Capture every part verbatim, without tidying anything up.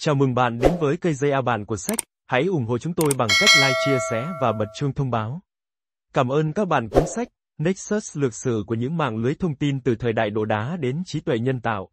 Chào mừng bạn đến với cây dây A Bạn của sách. Hãy ủng hộ chúng tôi bằng cách like, chia sẻ và bật chuông thông báo. Cảm ơn các bạn cuốn sách Nexus lược sử của những mạng lưới thông tin từ thời đại đồ đá đến trí tuệ nhân tạo.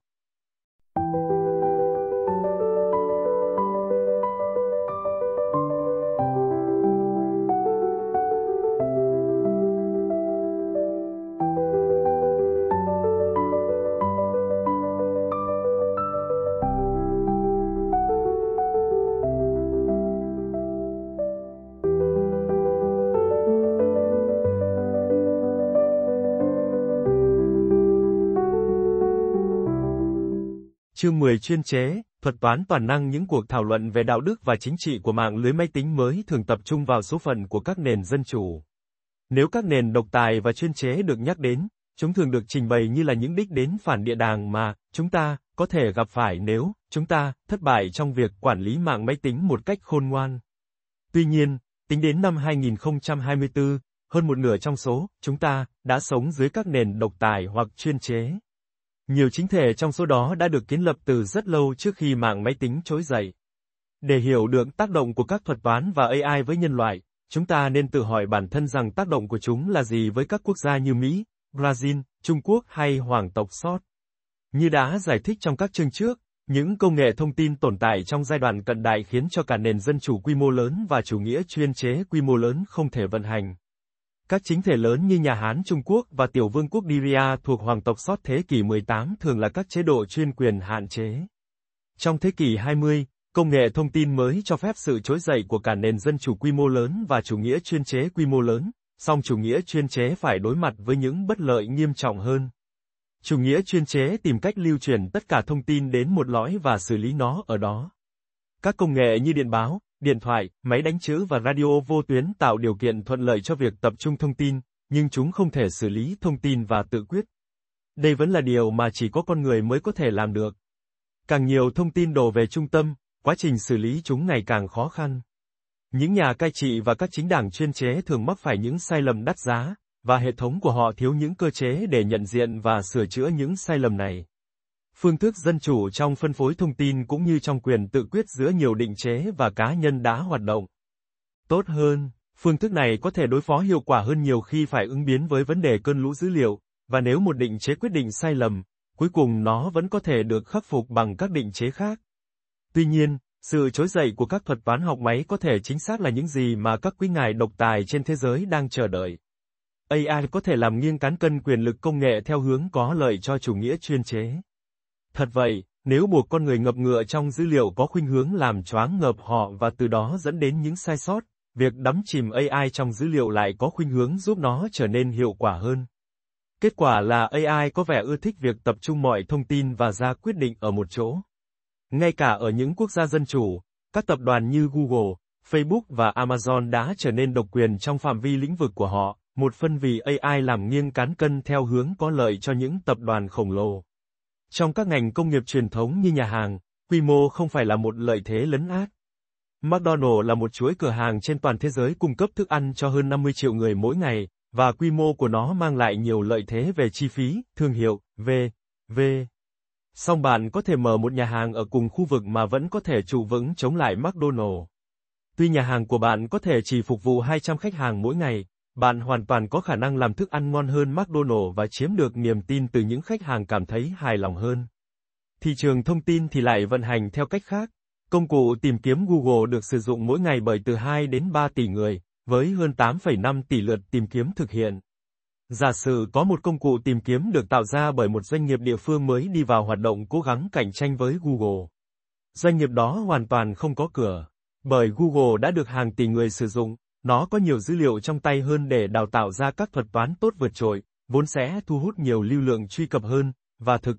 Chương mười chuyên chế, thuật toán toàn năng. Những cuộc thảo luận về đạo đức và chính trị của mạng lưới máy tính mới thường tập trung vào số phận của các nền dân chủ. Nếu các nền độc tài và chuyên chế được nhắc đến, chúng thường được trình bày như là những đích đến phản địa đàng mà chúng ta có thể gặp phải nếu chúng ta thất bại trong việc quản lý mạng máy tính một cách khôn ngoan. Tuy nhiên, tính đến năm hai nghìn không trăm hai mươi tư, hơn một nửa trong số chúng ta đã sống dưới các nền độc tài hoặc chuyên chế. Nhiều chính thể trong số đó đã được kiến lập từ rất lâu trước khi mạng máy tính trỗi dậy. Để hiểu được tác động của các thuật toán và A I với nhân loại, chúng ta nên tự hỏi bản thân rằng tác động của chúng là gì với các quốc gia như Mỹ, Brazil, Trung Quốc hay Hoàng tộc Sot. Như đã giải thích trong các chương trước, những công nghệ thông tin tồn tại trong giai đoạn cận đại khiến cho cả nền dân chủ quy mô lớn và chủ nghĩa chuyên chế quy mô lớn không thể vận hành. Các chính thể lớn như nhà Hán Trung Quốc và tiểu vương quốc Diria thuộc hoàng tộc Sot thế kỷ mười tám thường là các chế độ chuyên quyền hạn chế. Trong thế kỷ hai mươi, công nghệ thông tin mới cho phép sự trỗi dậy của cả nền dân chủ quy mô lớn và chủ nghĩa chuyên chế quy mô lớn, song chủ nghĩa chuyên chế phải đối mặt với những bất lợi nghiêm trọng hơn. Chủ nghĩa chuyên chế tìm cách lưu truyền tất cả thông tin đến một lõi và xử lý nó ở đó. Các công nghệ như điện báo, điện thoại, máy đánh chữ và radio vô tuyến tạo điều kiện thuận lợi cho việc tập trung thông tin, nhưng chúng không thể xử lý thông tin và tự quyết. Đây vẫn là điều mà chỉ có con người mới có thể làm được. Càng nhiều thông tin đổ về trung tâm, quá trình xử lý chúng ngày càng khó khăn. Những nhà cai trị và các chính đảng chuyên chế thường mắc phải những sai lầm đắt giá, và hệ thống của họ thiếu những cơ chế để nhận diện và sửa chữa những sai lầm này. Phương thức dân chủ trong phân phối thông tin cũng như trong quyền tự quyết giữa nhiều định chế và cá nhân đã hoạt động tốt hơn. Phương thức này có thể đối phó hiệu quả hơn nhiều khi phải ứng biến với vấn đề cơn lũ dữ liệu, và nếu một định chế quyết định sai lầm, cuối cùng nó vẫn có thể được khắc phục bằng các định chế khác. Tuy nhiên, sự trỗi dậy của các thuật toán học máy có thể chính xác là những gì mà các quý ngài độc tài trên thế giới đang chờ đợi. A I có thể làm nghiêng cán cân quyền lực công nghệ theo hướng có lợi cho chủ nghĩa chuyên chế. Thật vậy, nếu buộc con người ngập ngựa trong dữ liệu có khuynh hướng làm choáng ngợp họ và từ đó dẫn đến những sai sót, việc đắm chìm A I trong dữ liệu lại có khuynh hướng giúp nó trở nên hiệu quả hơn. Kết quả là A I có vẻ ưa thích việc tập trung mọi thông tin và ra quyết định ở một chỗ. Ngay cả ở những quốc gia dân chủ, các tập đoàn như Google, Facebook và Amazon đã trở nên độc quyền trong phạm vi lĩnh vực của họ, một phần vì A I làm nghiêng cán cân theo hướng có lợi cho những tập đoàn khổng lồ. Trong các ngành công nghiệp truyền thống như nhà hàng, quy mô không phải là một lợi thế lấn át. McDonald's là một chuỗi cửa hàng trên toàn thế giới cung cấp thức ăn cho hơn năm mươi triệu người mỗi ngày, và quy mô của nó mang lại nhiều lợi thế về chi phí, thương hiệu, vân vân. Song bạn có thể mở một nhà hàng ở cùng khu vực mà vẫn có thể trụ vững chống lại McDonald's. Tuy nhà hàng của bạn có thể chỉ phục vụ hai trăm khách hàng mỗi ngày, bạn hoàn toàn có khả năng làm thức ăn ngon hơn McDonald's và chiếm được niềm tin từ những khách hàng cảm thấy hài lòng hơn. Thị trường thông tin thì lại vận hành theo cách khác. Công cụ tìm kiếm Google được sử dụng mỗi ngày bởi từ hai đến ba tỷ người, với hơn tám phẩy năm tỷ lượt tìm kiếm thực hiện. Giả sử có một công cụ tìm kiếm được tạo ra bởi một doanh nghiệp địa phương mới đi vào hoạt động cố gắng cạnh tranh với Google. Doanh nghiệp đó hoàn toàn không có cửa. Bởi Google đã được hàng tỷ người sử dụng, nó có nhiều dữ liệu trong tay hơn để đào tạo ra các thuật toán tốt vượt trội, vốn sẽ thu hút nhiều lưu lượng truy cập hơn, và thực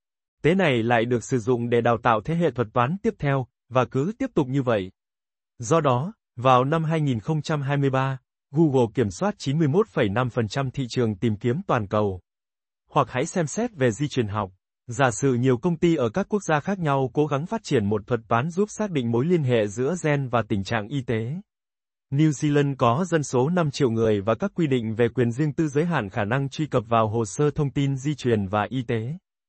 tế này lại được sử dụng để đào tạo thế hệ thuật toán tiếp theo, và cứ tiếp tục như vậy. Do đó, vào năm hai nghìn không trăm hai mươi ba, Google kiểm soát chín mươi mốt phẩy năm phần trăm thị trường tìm kiếm toàn cầu. Hoặc hãy xem xét về di truyền học. Giả sử nhiều công ty ở các quốc gia khác nhau cố gắng phát triển một thuật toán giúp xác định mối liên hệ giữa gen và tình trạng y tế. New Zealand có dân số năm triệu người và các quy định về quyền riêng tư giới hạn khả năng truy cập vào hồ sơ thông tin di truyền và y tế.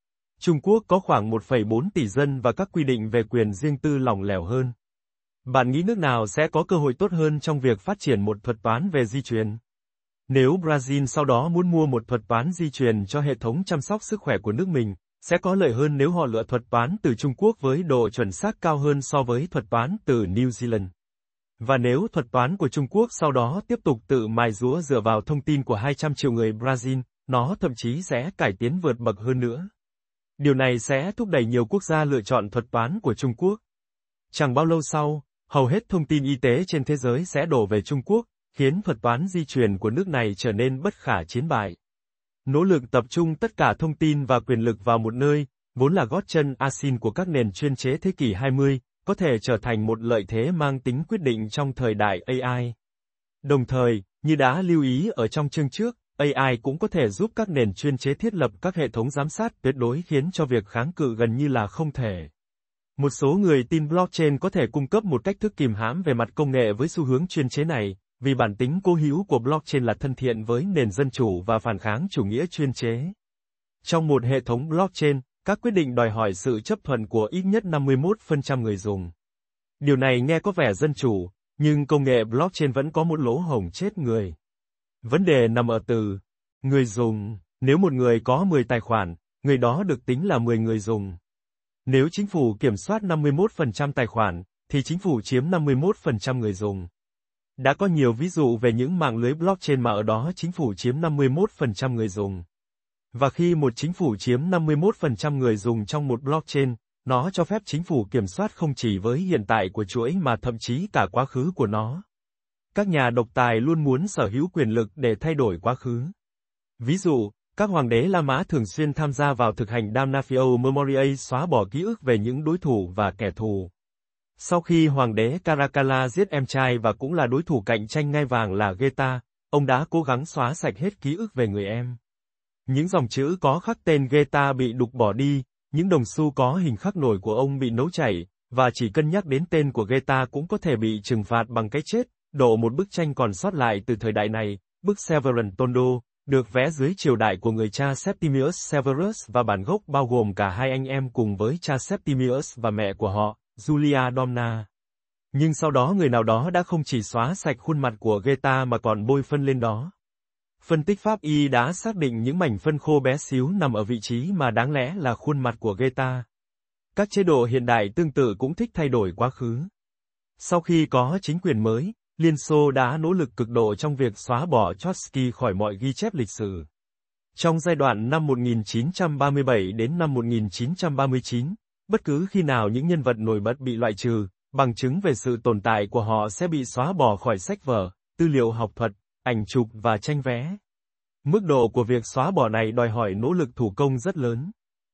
Trung Quốc có khoảng một phẩy bốn tỷ dân và các quy định về quyền riêng tư lỏng lẻo hơn. Bạn nghĩ nước nào sẽ có cơ hội tốt hơn trong việc phát triển một thuật toán về di truyền? Nếu Brazil sau đó muốn mua một thuật toán di truyền cho hệ thống chăm sóc sức khỏe của nước mình, sẽ có lợi hơn nếu họ lựa thuật toán từ Trung Quốc với độ chuẩn xác cao hơn so với thuật toán từ New Zealand. Và nếu thuật toán của Trung Quốc sau đó tiếp tục tự mài giũa dựa vào thông tin của hai trăm triệu người Brazil, nó thậm chí sẽ cải tiến vượt bậc hơn nữa. Điều này sẽ thúc đẩy nhiều quốc gia lựa chọn thuật toán của Trung Quốc. Chẳng bao lâu sau, hầu hết thông tin y tế trên thế giới sẽ đổ về Trung Quốc, khiến thuật toán di truyền của nước này trở nên bất khả chiến bại. Nỗ lực tập trung tất cả thông tin và quyền lực vào một nơi, vốn là gót chân asin của các nền chuyên chế thế kỷ hai mươi, có thể trở thành một lợi thế mang tính quyết định trong thời đại a i. Đồng thời, như đã lưu ý ở trong chương trước, a i cũng có thể giúp các nền chuyên chế thiết lập các hệ thống giám sát tuyệt đối khiến cho việc kháng cự gần như là không thể. Một số người tin blockchain có thể cung cấp một cách thức kìm hãm về mặt công nghệ với xu hướng chuyên chế này, vì bản tính cố hữu của blockchain là thân thiện với nền dân chủ và phản kháng chủ nghĩa chuyên chế. Trong một hệ thống blockchain, các quyết định đòi hỏi sự chấp thuận của ít nhất năm mươi mốt phần trăm người dùng. Điều này nghe có vẻ dân chủ, nhưng công nghệ blockchain vẫn có một lỗ hổng chết người. Vấn đề nằm ở từ người dùng. Nếu một người có mười tài khoản, người đó được tính là mười người dùng. Nếu chính phủ kiểm soát năm mươi mốt phần trăm tài khoản, thì chính phủ chiếm năm mươi mốt phần trăm người dùng. Đã có nhiều ví dụ về những mạng lưới blockchain mà ở đó chính phủ chiếm năm mươi mốt phần trăm người dùng. Và khi một chính phủ chiếm năm mươi mốt phần trăm người dùng trong một blockchain, nó cho phép chính phủ kiểm soát không chỉ với hiện tại của chuỗi mà thậm chí cả quá khứ của nó. Các nhà độc tài luôn muốn sở hữu quyền lực để thay đổi quá khứ. Ví dụ, các hoàng đế La Mã thường xuyên tham gia vào thực hành Damnatio Memoriae xóa bỏ ký ức về những đối thủ và kẻ thù. Sau khi hoàng đế Caracalla giết em trai và cũng là đối thủ cạnh tranh ngai vàng là Geta, ông đã cố gắng xóa sạch hết ký ức về người em. Những dòng chữ có khắc tên Geta bị đục bỏ đi, những đồng xu có hình khắc nổi của ông bị nấu chảy, và chỉ cân nhắc đến tên của Geta cũng có thể bị trừng phạt bằng cái chết. Độ một bức tranh còn sót lại từ thời đại này, bức Severus Tondo, được vẽ dưới triều đại của người cha Septimius Severus và bản gốc bao gồm cả hai anh em cùng với cha Septimius và mẹ của họ, Julia Domna. Nhưng sau đó người nào đó đã không chỉ xóa sạch khuôn mặt của Geta mà còn bôi phân lên đó. Phân tích pháp y đã xác định những mảnh phân khô bé xíu nằm ở vị trí mà đáng lẽ là khuôn mặt của Geta. Các chế độ hiện đại tương tự cũng thích thay đổi quá khứ. Sau khi có chính quyền mới, Liên Xô đã nỗ lực cực độ trong việc xóa bỏ Trotsky khỏi mọi ghi chép lịch sử. Trong giai đoạn năm một nghìn chín trăm ba mươi bảy đến năm một nghìn chín trăm ba mươi chín, bất cứ khi nào những nhân vật nổi bật bị loại trừ, bằng chứng về sự tồn tại của họ sẽ bị xóa bỏ khỏi sách vở, tư liệu học thuật, ảnh chụp và tranh vẽ. Mức độ của việc xóa bỏ này đòi hỏi nỗ lực thủ công rất lớn.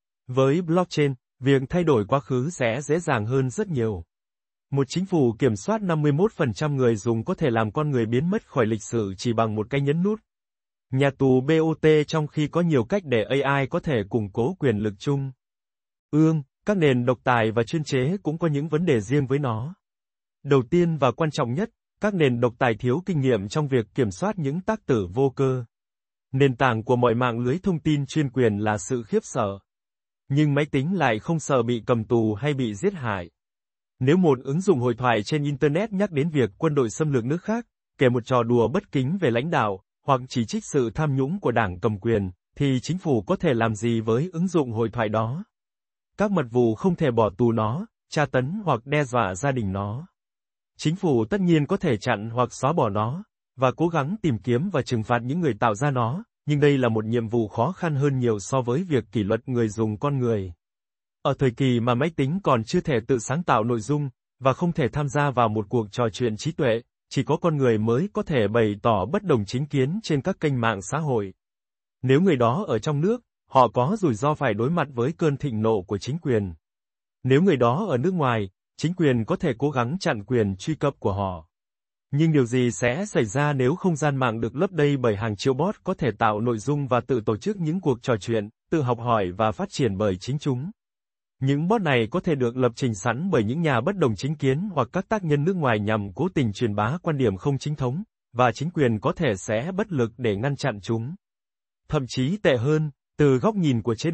Với blockchain, việc thay đổi quá khứ sẽ dễ dàng hơn rất nhiều. Một chính phủ kiểm soát năm mươi mốt phần trăm người dùng có thể làm con người biến mất khỏi lịch sử chỉ bằng một cái nhấn nút. Nhà tù bê o tê trong khi có nhiều cách để a i có thể củng cố quyền lực chung. Ương, các nền độc tài và chuyên chế cũng có những vấn đề riêng với nó. Đầu tiên và quan trọng nhất, các nền độc tài thiếu kinh nghiệm trong việc kiểm soát những tác tử vô cơ. Nền tảng của mọi mạng lưới thông tin chuyên quyền là sự khiếp sợ. Nhưng máy tính lại không sợ bị cầm tù hay bị giết hại. Nếu một ứng dụng hội thoại trên Internet nhắc đến việc quân đội xâm lược nước khác, kể một trò đùa bất kính về lãnh đạo, hoặc chỉ trích sự tham nhũng của đảng cầm quyền, thì chính phủ có thể làm gì với ứng dụng hội thoại đó? Các mật vụ không thể bỏ tù nó, tra tấn hoặc đe dọa gia đình nó. Chính phủ tất nhiên có thể chặn hoặc xóa bỏ nó, và cố gắng tìm kiếm và trừng phạt những người tạo ra nó, nhưng đây là một nhiệm vụ khó khăn hơn nhiều so với việc kỷ luật người dùng con người. Ở thời kỳ mà máy tính còn chưa thể tự sáng tạo nội dung, và không thể tham gia vào một cuộc trò chuyện trí tuệ, chỉ có con người mới có thể bày tỏ bất đồng chính kiến trên các kênh mạng xã hội. Nếu người đó ở trong nước, họ có rủi ro phải đối mặt với cơn thịnh nộ của chính quyền. Nếu người đó ở nước ngoài, chính quyền có thể cố gắng chặn quyền truy cập của họ. Nhưng điều gì sẽ xảy ra nếu không gian mạng được lấp đầy bởi hàng triệu bot có thể tạo nội dung và tự tổ chức những cuộc trò chuyện, tự học hỏi và phát triển bởi chính chúng? Những bot này có thể được lập trình sẵn bởi những nhà bất đồng chính kiến hoặc các tác nhân nước ngoài nhằm cố tình truyền bá quan điểm không chính thống, và chính quyền có thể sẽ bất lực để ngăn chặn chúng. Thậm chí tệ hơn, từ góc nhìn của chế độ,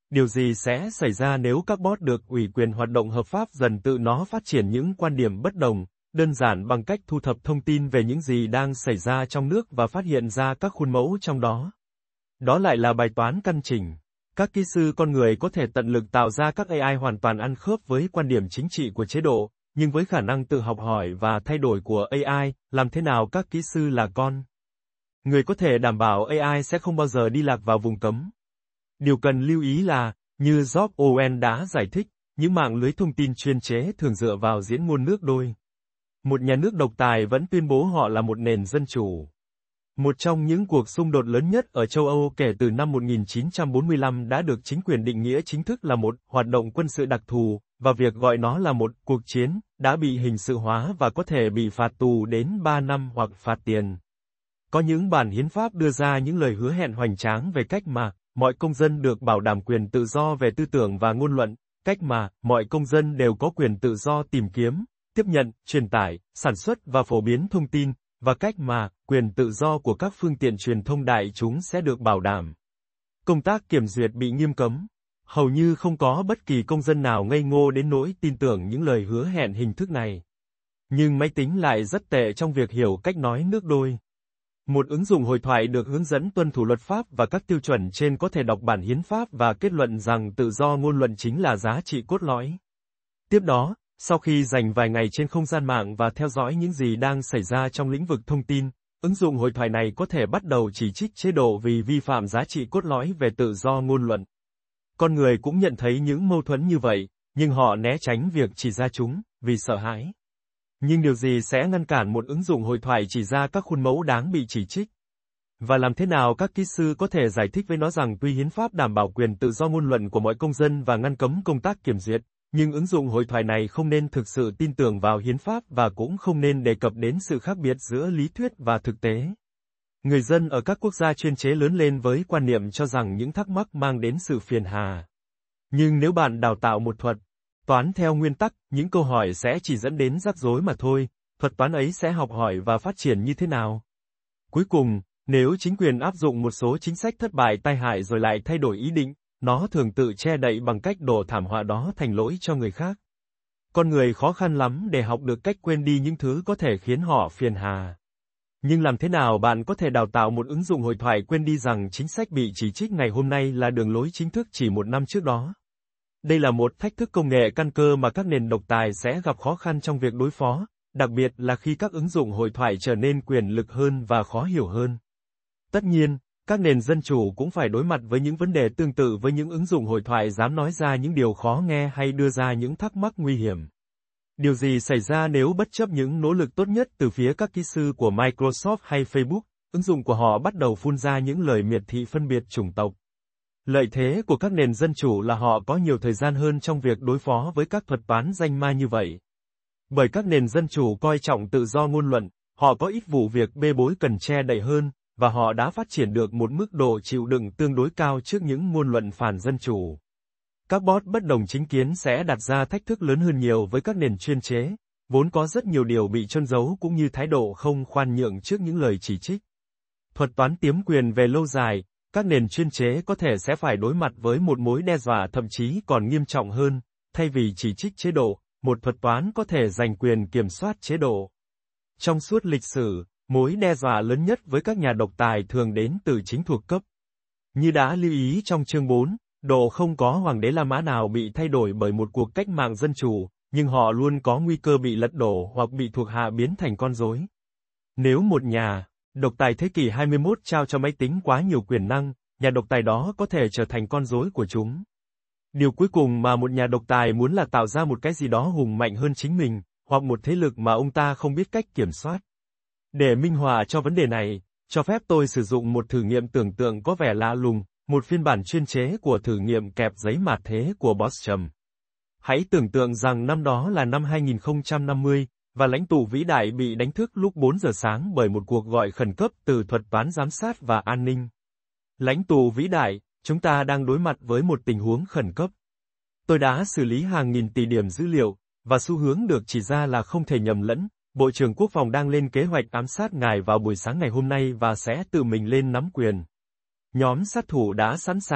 Điều gì sẽ xảy ra nếu các bot được ủy quyền hoạt động hợp pháp dần tự nó phát triển những quan điểm bất đồng, đơn giản bằng cách thu thập thông tin về những gì đang xảy ra trong nước và phát hiện ra các khuôn mẫu trong đó. Đó lại là bài toán căn chỉnh. Các kỹ sư con người có thể tận lực tạo ra các a i hoàn toàn ăn khớp với quan điểm chính trị của chế độ, nhưng với khả năng tự học hỏi và thay đổi của a i, làm thế nào các kỹ sư là con người có thể đảm bảo a i sẽ không bao giờ đi lạc vào vùng cấm? Điều cần lưu ý là, như Job Owen đã giải thích, những mạng lưới thông tin chuyên chế thường dựa vào diễn ngôn nước đôi. Một nhà nước độc tài vẫn tuyên bố họ là một nền dân chủ. Một trong những cuộc xung đột lớn nhất ở châu Âu kể từ năm một nghìn chín trăm bốn mươi lăm đã được chính quyền định nghĩa chính thức là một hoạt động quân sự đặc thù, và việc gọi nó là một cuộc chiến đã bị hình sự hóa và có thể bị phạt tù đến ba năm hoặc phạt tiền. Có những bản hiến pháp đưa ra những lời hứa hẹn hoành tráng về cách mà mọi công dân được bảo đảm quyền tự do về tư tưởng và ngôn luận, cách mà mọi công dân đều có quyền tự do tìm kiếm, tiếp nhận, truyền tải, sản xuất và phổ biến thông tin, và cách mà quyền tự do của các phương tiện truyền thông đại chúng sẽ được bảo đảm. Công tác kiểm duyệt bị nghiêm cấm. Hầu như không có bất kỳ công dân nào ngây ngô đến nỗi tin tưởng những lời hứa hẹn hình thức này. Nhưng máy tính lại rất tệ trong việc hiểu cách nói nước đôi. Một ứng dụng hội thoại được hướng dẫn tuân thủ luật pháp và các tiêu chuẩn trên có thể đọc bản hiến pháp và kết luận rằng tự do ngôn luận chính là giá trị cốt lõi. Tiếp đó, sau khi dành vài ngày trên không gian mạng và theo dõi những gì đang xảy ra trong lĩnh vực thông tin, ứng dụng hội thoại này có thể bắt đầu chỉ trích chế độ vì vi phạm giá trị cốt lõi về tự do ngôn luận. Con người cũng nhận thấy những mâu thuẫn như vậy, nhưng họ né tránh việc chỉ ra chúng, vì sợ hãi. Nhưng điều gì sẽ ngăn cản một ứng dụng hội thoại chỉ ra các khuôn mẫu đáng bị chỉ trích? Và làm thế nào các kỹ sư có thể giải thích với nó rằng tuy hiến pháp đảm bảo quyền tự do ngôn luận của mọi công dân và ngăn cấm công tác kiểm duyệt, nhưng ứng dụng hội thoại này không nên thực sự tin tưởng vào hiến pháp và cũng không nên đề cập đến sự khác biệt giữa lý thuyết và thực tế. Người dân ở các quốc gia chuyên chế lớn lên với quan niệm cho rằng những thắc mắc mang đến sự phiền hà. Nhưng nếu bạn đào tạo một thuật toán theo nguyên tắc, những câu hỏi sẽ chỉ dẫn đến rắc rối mà thôi, thuật toán ấy sẽ học hỏi và phát triển như thế nào? Cuối cùng, nếu chính quyền áp dụng một số chính sách thất bại tai hại rồi lại thay đổi ý định, nó thường tự che đậy bằng cách đổ thảm họa đó thành lỗi cho người khác. Con người khó khăn lắm để học được cách quên đi những thứ có thể khiến họ phiền hà. Nhưng làm thế nào bạn có thể đào tạo một ứng dụng hội thoại quên đi rằng chính sách bị chỉ trích ngày hôm nay là đường lối chính thức chỉ một năm trước đó? Đây là một thách thức công nghệ căn cơ mà các nền độc tài sẽ gặp khó khăn trong việc đối phó, đặc biệt là khi các ứng dụng hội thoại trở nên quyền lực hơn và khó hiểu hơn. Tất nhiên, các nền dân chủ cũng phải đối mặt với những vấn đề tương tự với những ứng dụng hội thoại dám nói ra những điều khó nghe hay đưa ra những thắc mắc nguy hiểm. Điều gì xảy ra nếu bất chấp những nỗ lực tốt nhất từ phía các kỹ sư của Microsoft hay Facebook, ứng dụng của họ bắt đầu phun ra những lời miệt thị phân biệt chủng tộc? Lợi thế của các nền dân chủ là họ có nhiều thời gian hơn trong việc đối phó với các thuật toán danh ma như vậy. Bởi các nền dân chủ coi trọng tự do ngôn luận, họ có ít vụ việc bê bối cần che đậy hơn, và họ đã phát triển được một mức độ chịu đựng tương đối cao trước những ngôn luận phản dân chủ. Các bot bất đồng chính kiến sẽ đặt ra thách thức lớn hơn nhiều với các nền chuyên chế, vốn có rất nhiều điều bị chôn giấu cũng như thái độ không khoan nhượng trước những lời chỉ trích. Thuật toán tiếm quyền về lâu dài, các nền chuyên chế có thể sẽ phải đối mặt với một mối đe dọa thậm chí còn nghiêm trọng hơn, thay vì chỉ trích chế độ, một thuật toán có thể giành quyền kiểm soát chế độ. Trong suốt lịch sử, mối đe dọa lớn nhất với các nhà độc tài thường đến từ chính thuộc cấp. Như đã lưu ý trong chương bốn, độ không có hoàng đế La Mã nào bị thay đổi bởi một cuộc cách mạng dân chủ, nhưng họ luôn có nguy cơ bị lật đổ hoặc bị thuộc hạ biến thành con rối. Nếu một nhà độc tài thế kỷ hai mươi mốt trao cho máy tính quá nhiều quyền năng, nhà độc tài đó có thể trở thành con rối của chúng. Điều cuối cùng mà một nhà độc tài muốn là tạo ra một cái gì đó hùng mạnh hơn chính mình, hoặc một thế lực mà ông ta không biết cách kiểm soát. Để minh họa cho vấn đề này, cho phép tôi sử dụng một thử nghiệm tưởng tượng có vẻ lạ lùng, một phiên bản chuyên chế của thử nghiệm kẹp giấy mạt thế của Bostrom. Hãy tưởng tượng rằng năm đó là năm hai nghìn không trăm năm mươi, và lãnh tụ vĩ đại bị đánh thức lúc bốn giờ sáng bởi một cuộc gọi khẩn cấp từ thuật toán giám sát và an ninh. Lãnh tụ vĩ đại, chúng ta đang đối mặt với một tình huống khẩn cấp. Tôi đã xử lý hàng nghìn tỷ điểm dữ liệu, và xu hướng được chỉ ra là không thể nhầm lẫn. Bộ trưởng Quốc phòng đang lên kế hoạch ám sát ngài vào buổi sáng ngày hôm nay và sẽ tự mình lên nắm quyền. Nhóm sát thủ đã sẵn sàng,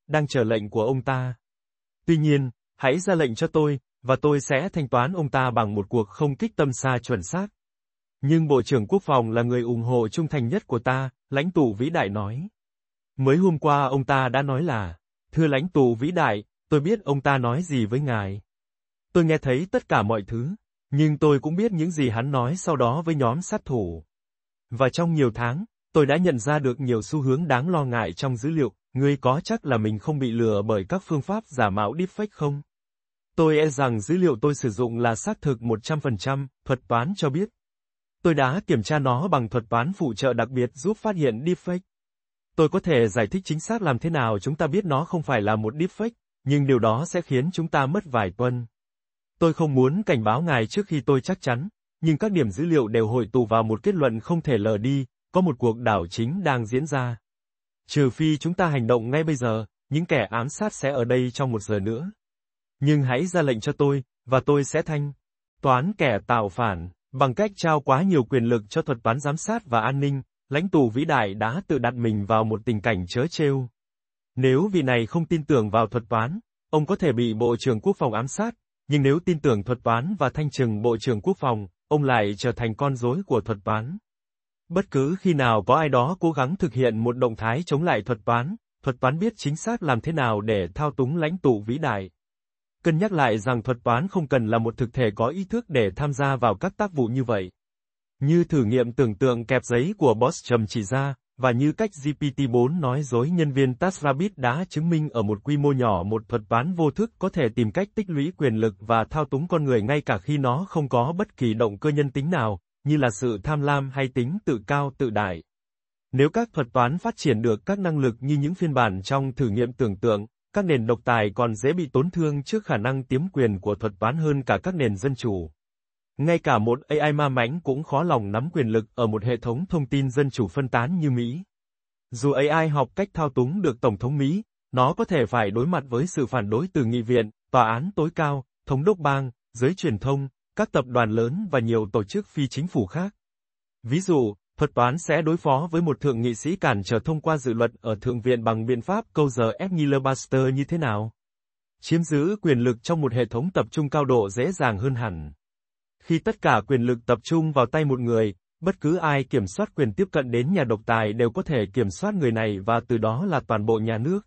đang chờ lệnh của ông ta. Tuy nhiên, hãy ra lệnh cho tôi, và tôi sẽ thanh toán ông ta bằng một cuộc không kích tâm xa chuẩn xác. Nhưng Bộ trưởng Quốc phòng là người ủng hộ trung thành nhất của ta, lãnh tụ vĩ đại nói. Mới hôm qua ông ta đã nói là, thưa lãnh tụ vĩ đại, tôi biết ông ta nói gì với ngài. Tôi nghe thấy tất cả mọi thứ, nhưng tôi cũng biết những gì hắn nói sau đó với nhóm sát thủ. Và trong nhiều tháng, tôi đã nhận ra được nhiều xu hướng đáng lo ngại trong dữ liệu. Ngươi có chắc là mình không bị lừa bởi các phương pháp giả mạo deepfake không? Tôi e rằng dữ liệu tôi sử dụng là xác thực một trăm phần trăm, thuật toán cho biết. Tôi đã kiểm tra nó bằng thuật toán phụ trợ đặc biệt giúp phát hiện deepfake. Tôi có thể giải thích chính xác làm thế nào chúng ta biết nó không phải là một deepfake, nhưng điều đó sẽ khiến chúng ta mất vài tuần. Tôi không muốn cảnh báo ngài trước khi tôi chắc chắn, nhưng các điểm dữ liệu đều hội tụ vào một kết luận không thể lờ đi, có một cuộc đảo chính đang diễn ra. Trừ phi chúng ta hành động ngay bây giờ, những kẻ ám sát sẽ ở đây trong một giờ nữa. Nhưng hãy ra lệnh cho tôi, và tôi sẽ thanh toán kẻ tạo phản. Bằng cách trao quá nhiều quyền lực cho thuật toán giám sát và an ninh, lãnh tụ vĩ đại đã tự đặt mình vào một tình cảnh trớ trêu. Nếu vị này không tin tưởng vào thuật toán, ông có thể bị Bộ trưởng Quốc phòng ám sát, nhưng nếu tin tưởng thuật toán và thanh trừng Bộ trưởng Quốc phòng, ông lại trở thành con rối của thuật toán. Bất cứ khi nào có ai đó cố gắng thực hiện một động thái chống lại thuật toán, thuật toán biết chính xác làm thế nào để thao túng lãnh tụ vĩ đại. Cân nhắc lại rằng thuật toán không cần là một thực thể có ý thức để tham gia vào các tác vụ như vậy. Như thử nghiệm tưởng tượng kẹp giấy của Bostrom chỉ ra, và như cách G P T bốn nói dối nhân viên TaskRabbit đã chứng minh ở một quy mô nhỏ một thuật toán vô thức có thể tìm cách tích lũy quyền lực và thao túng con người ngay cả khi nó không có bất kỳ động cơ nhân tính nào, như là sự tham lam hay tính tự cao tự đại. Nếu các thuật toán phát triển được các năng lực như những phiên bản trong thử nghiệm tưởng tượng, các nền độc tài còn dễ bị tổn thương trước khả năng tiếm quyền của thuật toán hơn cả các nền dân chủ. Ngay cả một A I ma mãnh cũng khó lòng nắm quyền lực ở một hệ thống thông tin dân chủ phân tán như Mỹ. Dù A I học cách thao túng được Tổng thống Mỹ, nó có thể phải đối mặt với sự phản đối từ nghị viện, tòa án tối cao, thống đốc bang, giới truyền thông, các tập đoàn lớn và nhiều tổ chức phi chính phủ khác. Ví dụ, thuật toán sẽ đối phó với một thượng nghị sĩ cản trở thông qua dự luật ở Thượng viện bằng biện pháp câu giờ ép filibuster như thế nào? Chiếm giữ quyền lực trong một hệ thống tập trung cao độ dễ dàng hơn hẳn. Khi tất cả quyền lực tập trung vào tay một người, bất cứ ai kiểm soát quyền tiếp cận đến nhà độc tài đều có thể kiểm soát người này và từ đó là toàn bộ nhà nước.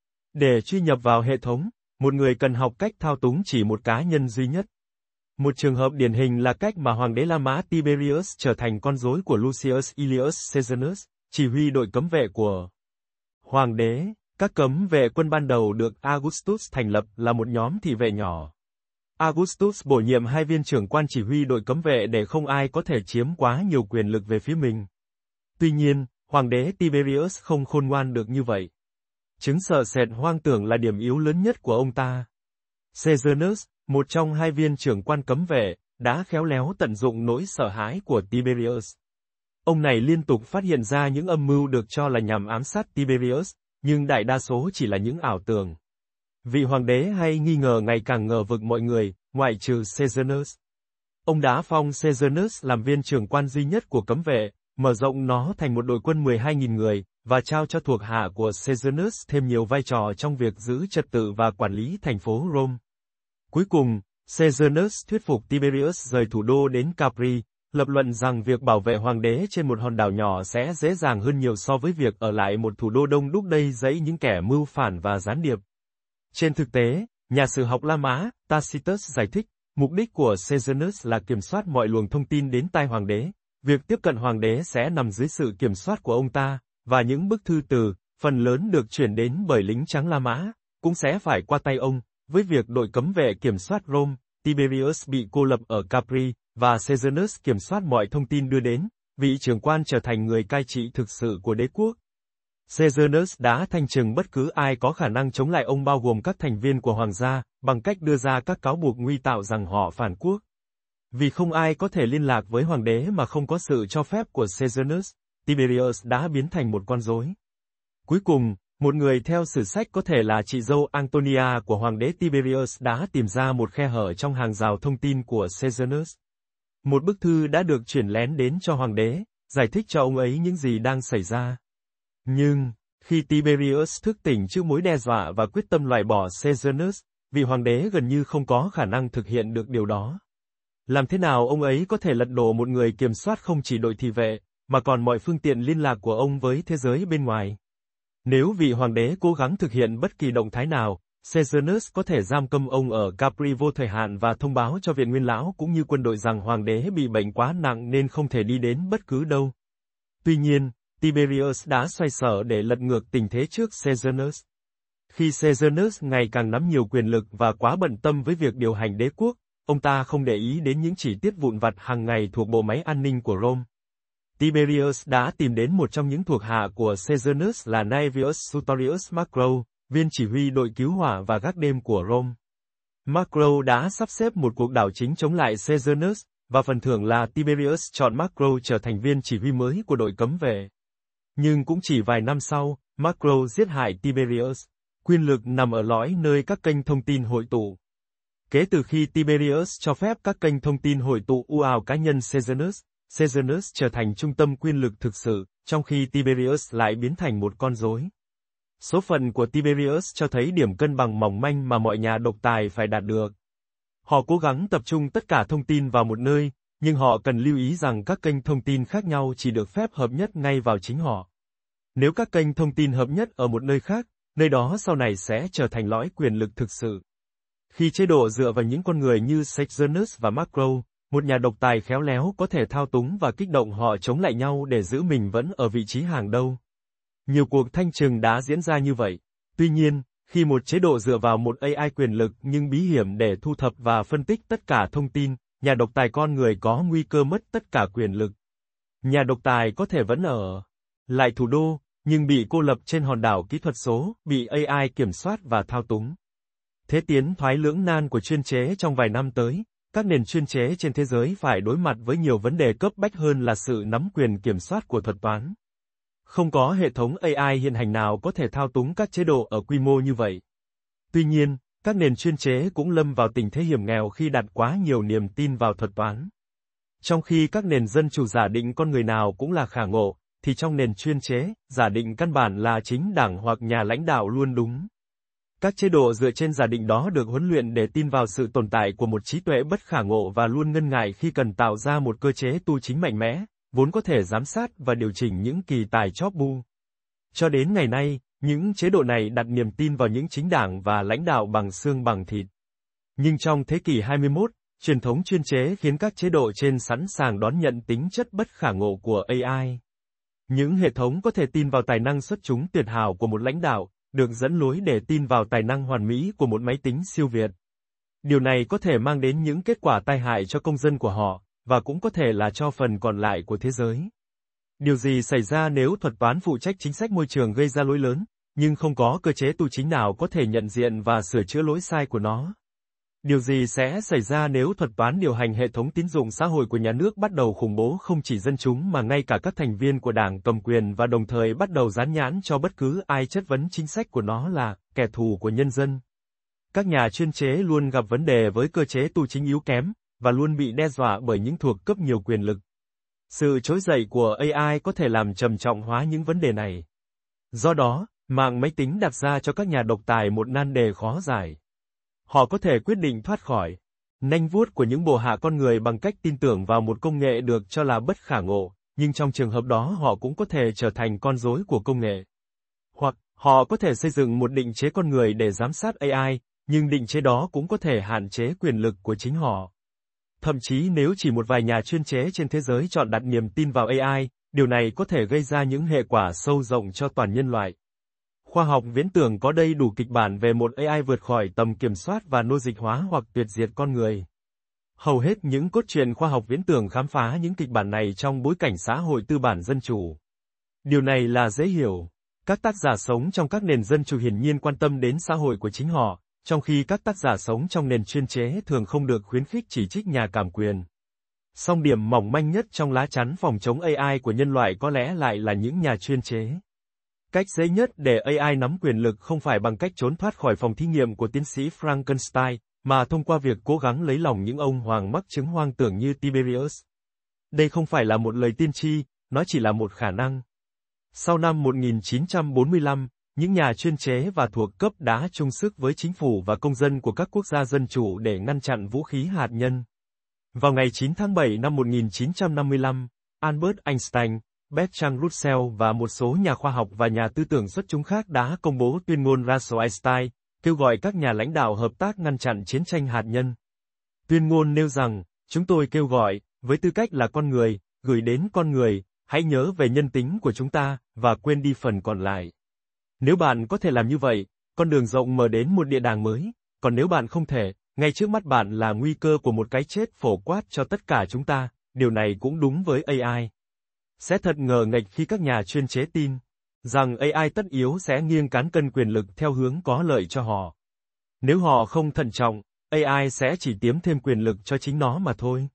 Để truy nhập vào hệ thống, một người cần học cách thao túng chỉ một cá nhân duy nhất. Một trường hợp điển hình là cách mà Hoàng đế La Mã Tiberius trở thành con rối của Lucius Aelius Caesarius, chỉ huy đội cấm vệ của Hoàng đế. Các cấm vệ quân ban đầu được Augustus thành lập là một nhóm thị vệ nhỏ. Augustus bổ nhiệm hai viên trưởng quan chỉ huy đội cấm vệ để không ai có thể chiếm quá nhiều quyền lực về phía mình. Tuy nhiên, Hoàng đế Tiberius không khôn ngoan được như vậy. Chứng sợ sệt hoang tưởng là điểm yếu lớn nhất của ông ta. Caesarius, một trong hai viên trưởng quan cấm vệ, đã khéo léo tận dụng nỗi sợ hãi của Tiberius. Ông này liên tục phát hiện ra những âm mưu được cho là nhằm ám sát Tiberius, nhưng đại đa số chỉ là những ảo tưởng. Vị hoàng đế hay nghi ngờ ngày càng ngờ vực mọi người, ngoại trừ Caesarius. Ông đã phong Caesarius làm viên trưởng quan duy nhất của cấm vệ, mở rộng nó thành một đội quân mười hai nghìn người, và trao cho thuộc hạ của Caesarius thêm nhiều vai trò trong việc giữ trật tự và quản lý thành phố Rome. Cuối cùng, Caesarius thuyết phục Tiberius rời thủ đô đến Capri, lập luận rằng việc bảo vệ hoàng đế trên một hòn đảo nhỏ sẽ dễ dàng hơn nhiều so với việc ở lại một thủ đô đông đúc đầy dẫy những kẻ mưu phản và gián điệp. Trên thực tế, nhà sử học La Mã, Tacitus giải thích, mục đích của Caesarius là kiểm soát mọi luồng thông tin đến tai hoàng đế, việc tiếp cận hoàng đế sẽ nằm dưới sự kiểm soát của ông ta, và những bức thư từ, phần lớn được chuyển đến bởi lính trắng La Mã, cũng sẽ phải qua tay ông. Với việc đội cấm vệ kiểm soát Rome, Tiberius bị cô lập ở Capri, và Caesarius kiểm soát mọi thông tin đưa đến, vị trưởng quan trở thành người cai trị thực sự của đế quốc. Caesarius đã thanh trừng bất cứ ai có khả năng chống lại ông bao gồm các thành viên của hoàng gia, bằng cách đưa ra các cáo buộc nguy tạo rằng họ phản quốc. Vì không ai có thể liên lạc với hoàng đế mà không có sự cho phép của Caesarius, Tiberius đã biến thành một con rối. Cuối cùng, một người theo sử sách có thể là chị dâu Antonia của hoàng đế Tiberius đã tìm ra một khe hở trong hàng rào thông tin của Caesarius. Một bức thư đã được chuyển lén đến cho hoàng đế, giải thích cho ông ấy những gì đang xảy ra. Nhưng, Khi Tiberius thức tỉnh trước mối đe dọa và quyết tâm loại bỏ Caesarius, vị hoàng đế gần như không có khả năng thực hiện được điều đó. Làm thế nào ông ấy có thể lật đổ một người kiểm soát không chỉ đội thị vệ, mà còn mọi phương tiện liên lạc của ông với thế giới bên ngoài? Nếu vị hoàng đế cố gắng thực hiện bất kỳ động thái nào, Caesarius có thể giam cầm ông ở Capri vô thời hạn và thông báo cho viện nguyên lão cũng như quân đội rằng hoàng đế bị bệnh quá nặng nên không thể đi đến bất cứ đâu. Tuy nhiên, Tiberius đã xoay sở để lật ngược tình thế trước Caesarius. Khi Caesarius ngày càng nắm nhiều quyền lực và quá bận tâm với việc điều hành đế quốc, ông ta không để ý đến những chi tiết vụn vặt hàng ngày thuộc bộ máy an ninh của Rome. Tiberius đã tìm đến một trong những thuộc hạ của Caesarius là Naevius Sutorius Macro, viên chỉ huy đội cứu hỏa và gác đêm của Rome. Macro đã sắp xếp một cuộc đảo chính chống lại Caesarius, và phần thưởng là Tiberius chọn Macro trở thành viên chỉ huy mới của đội cấm vệ. Nhưng cũng chỉ vài năm sau, Macro giết hại Tiberius. Quyền lực nằm ở lõi nơi các kênh thông tin hội tụ. Kể từ khi Tiberius cho phép các kênh thông tin hội tụ u ào cá nhân Caesarius, Caesarius trở thành trung tâm quyền lực thực sự, trong khi Tiberius lại biến thành một con rối. Số phận của Tiberius cho thấy điểm cân bằng mỏng manh mà mọi nhà độc tài phải đạt được. Họ cố gắng tập trung tất cả thông tin vào một nơi, nhưng họ cần lưu ý rằng các kênh thông tin khác nhau chỉ được phép hợp nhất ngay vào chính họ. Nếu các kênh thông tin hợp nhất ở một nơi khác, nơi đó sau này sẽ trở thành lõi quyền lực thực sự. Khi chế độ dựa vào những con người như Caesarius và Macro, một nhà độc tài khéo léo có thể thao túng và kích động họ chống lại nhau để giữ mình vẫn ở vị trí hàng đầu. Nhiều cuộc thanh trừng đã diễn ra như vậy. Tuy nhiên, khi một chế độ dựa vào một a i quyền lực nhưng bí hiểm để thu thập và phân tích tất cả thông tin, nhà độc tài con người có nguy cơ mất tất cả quyền lực. Nhà độc tài có thể vẫn ở lại thủ đô, nhưng bị cô lập trên hòn đảo kỹ thuật số, bị a i kiểm soát và thao túng. Thế tiến thoái lưỡng nan của chuyên chế trong vài năm tới, các nền chuyên chế trên thế giới phải đối mặt với nhiều vấn đề cấp bách hơn là sự nắm quyền kiểm soát của thuật toán. Không có hệ thống a i hiện hành nào có thể thao túng các chế độ ở quy mô như vậy. Tuy nhiên, các nền chuyên chế cũng lâm vào tình thế hiểm nghèo khi đặt quá nhiều niềm tin vào thuật toán. Trong khi các nền dân chủ giả định con người nào cũng là khả ngộ, thì trong nền chuyên chế, giả định căn bản là chính đảng hoặc nhà lãnh đạo luôn đúng. Các chế độ dựa trên giả định đó được huấn luyện để tin vào sự tồn tại của một trí tuệ bất khả ngộ và luôn ngần ngại khi cần tạo ra một cơ chế tu chính mạnh mẽ, vốn có thể giám sát và điều chỉnh những kỳ tài chóp bu. Cho đến ngày nay, những chế độ này đặt niềm tin vào những chính đảng và lãnh đạo bằng xương bằng thịt. Nhưng trong thế kỷ hai mươi mốt, truyền thống chuyên chế khiến các chế độ trên sẵn sàng đón nhận tính chất bất khả ngộ của a i. Những hệ thống có thể tin vào tài năng xuất chúng tuyệt hảo của một lãnh đạo, được dẫn lối để tin vào tài năng hoàn mỹ của một máy tính siêu việt. Điều này có thể mang đến những kết quả tai hại cho công dân của họ, và cũng có thể là cho phần còn lại của thế giới. Điều gì xảy ra nếu thuật toán phụ trách chính sách môi trường gây ra lỗi lớn, nhưng không có cơ chế tu chính nào có thể nhận diện và sửa chữa lỗi sai của nó? Điều gì sẽ xảy ra nếu thuật toán điều hành hệ thống tín dụng xã hội của nhà nước bắt đầu khủng bố không chỉ dân chúng mà ngay cả các thành viên của đảng cầm quyền và đồng thời bắt đầu dán nhãn cho bất cứ ai chất vấn chính sách của nó là kẻ thù của nhân dân? Các nhà chuyên chế luôn gặp vấn đề với cơ chế tu chính yếu kém, và luôn bị đe dọa bởi những thuộc cấp nhiều quyền lực. Sự trỗi dậy của a i có thể làm trầm trọng hóa những vấn đề này. Do đó, mạng máy tính đặt ra cho các nhà độc tài một nan đề khó giải. Họ có thể quyết định thoát khỏi nanh vuốt của những bộ hạ con người bằng cách tin tưởng vào một công nghệ được cho là bất khả ngộ, nhưng trong trường hợp đó họ cũng có thể trở thành con rối của công nghệ. Hoặc, họ có thể xây dựng một định chế con người để giám sát a i, nhưng định chế đó cũng có thể hạn chế quyền lực của chính họ. Thậm chí nếu chỉ một vài nhà chuyên chế trên thế giới chọn đặt niềm tin vào a i, điều này có thể gây ra những hệ quả sâu rộng cho toàn nhân loại. Khoa học viễn tưởng có đầy đủ kịch bản về một a i vượt khỏi tầm kiểm soát và nô dịch hóa hoặc tuyệt diệt con người. Hầu hết những cốt truyện khoa học viễn tưởng khám phá những kịch bản này trong bối cảnh xã hội tư bản dân chủ. Điều này là dễ hiểu. Các tác giả sống trong các nền dân chủ hiển nhiên quan tâm đến xã hội của chính họ, trong khi các tác giả sống trong nền chuyên chế thường không được khuyến khích chỉ trích nhà cảm quyền. Song điểm mỏng manh nhất trong lá chắn phòng chống a i của nhân loại có lẽ lại là những nhà chuyên chế. Cách dễ nhất để a i nắm quyền lực không phải bằng cách trốn thoát khỏi phòng thí nghiệm của tiến sĩ Frankenstein, mà thông qua việc cố gắng lấy lòng những ông hoàng mắc chứng hoang tưởng như Tiberius. Đây không phải là một lời tiên tri, nó chỉ là một khả năng. Sau năm một nghìn chín trăm bốn mươi lăm, những nhà chuyên chế và thuộc cấp đã chung sức với chính phủ và công dân của các quốc gia dân chủ để ngăn chặn vũ khí hạt nhân. Vào ngày chín tháng bảy năm một nghìn chín trăm năm mươi lăm, Albert Einstein, Bertrand Russell và một số nhà khoa học và nhà tư tưởng xuất chúng khác đã công bố tuyên ngôn Russell-Einstein, kêu gọi các nhà lãnh đạo hợp tác ngăn chặn chiến tranh hạt nhân. Tuyên ngôn nêu rằng, chúng tôi kêu gọi, với tư cách là con người, gửi đến con người, hãy nhớ về nhân tính của chúng ta, và quên đi phần còn lại. Nếu bạn có thể làm như vậy, con đường rộng mở đến một địa đàng mới, còn nếu bạn không thể, ngay trước mắt bạn là nguy cơ của một cái chết phổ quát cho tất cả chúng ta, điều này cũng đúng với a i. Sẽ thật ngờ nghệch khi các nhà chuyên chế tin rằng a i tất yếu sẽ nghiêng cán cân quyền lực theo hướng có lợi cho họ. Nếu họ không thận trọng, a i sẽ chỉ tiếm thêm quyền lực cho chính nó mà thôi.